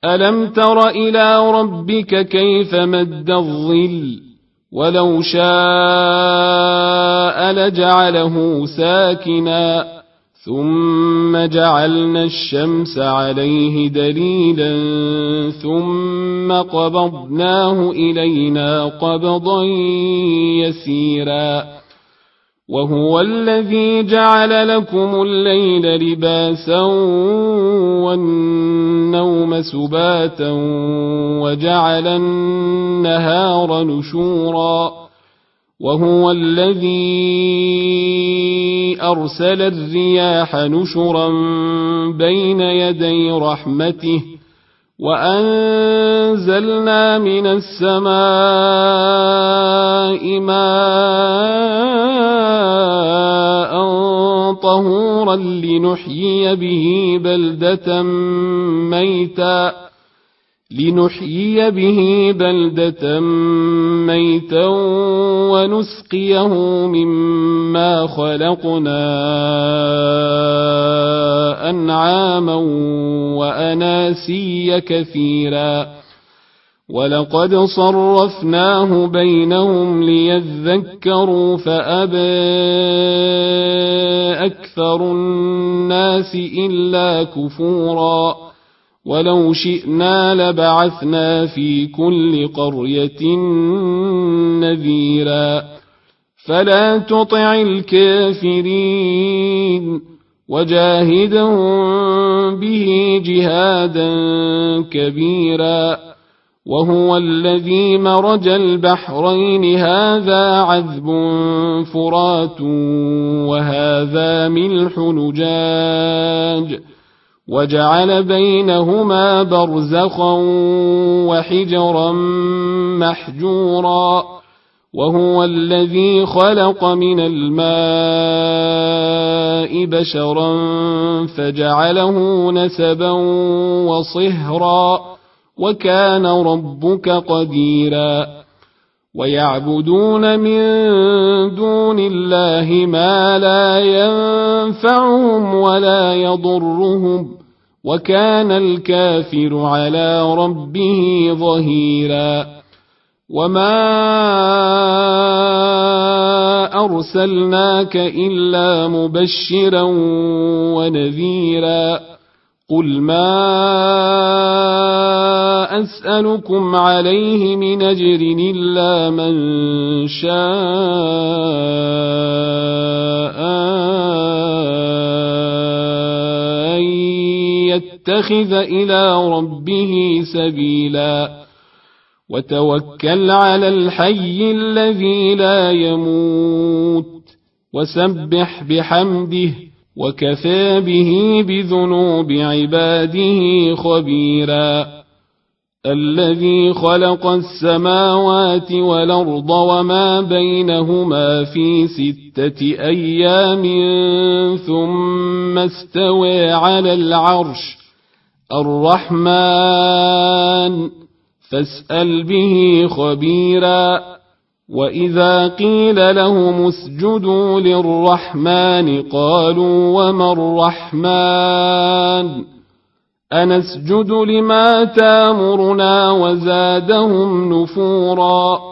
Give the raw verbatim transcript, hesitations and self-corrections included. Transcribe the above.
ألم تر إلى ربك كيف مد الظل ولو شاء لجعله ساكنا ثم جعلنا الشمس عليه دليلا ثم قبضناه إلينا قبضا يسيرا وهو الذي جعل لكم الليل لباسا والنوم سباتا وجعل النهار نشورا وهو الذي أرسل الرياح نشرا بين يدي رحمته وأنزلنا من السماء ماء طهورا لنحيي به بلدة ميتا لنحيي به بلدة ميتا ونسقيه مما خلقنا أنعاما وأناسيا كثيرا ولقد صرفناه بينهم ليذكروا فأبى أكثر الناس إلا كفورا ولو شئنا لبعثنا في كل قرية نذيرا فلا تطع الكافرين وجاهدهم به جهادا كبيرا وهو الذي مرج البحرين هذا عذب فرات وهذا ملح نجاج وجعل بينهما برزخا وحجرا محجورا وهو الذي خلق من الماء بشرا فجعله نسبا وصهرا وكان ربك قديرا ويعبدون من دون الله ما لا ينفعهم ولا يضرهم وكان الكافر على ربه ظهيرا وما أرسلناك إلا مبشرا ونذيرا قل ما أسألكم عليه من أجر إلا من شاء أن يتخذ إلى ربه سبيلا وتوكل على الحي الذي لا يموت وسبح بحمده وكفى به بذنوب عباده خبيرا الذي خلق السماوات والأرض وما بينهما في ستة أيام ثم استوى على العرش الرحمن فاسأل به خبيرا وإذا قيل لهم اسجدوا للرحمن قالوا وما الرحمن أنسجد لما تامرنا وزادهم نفورا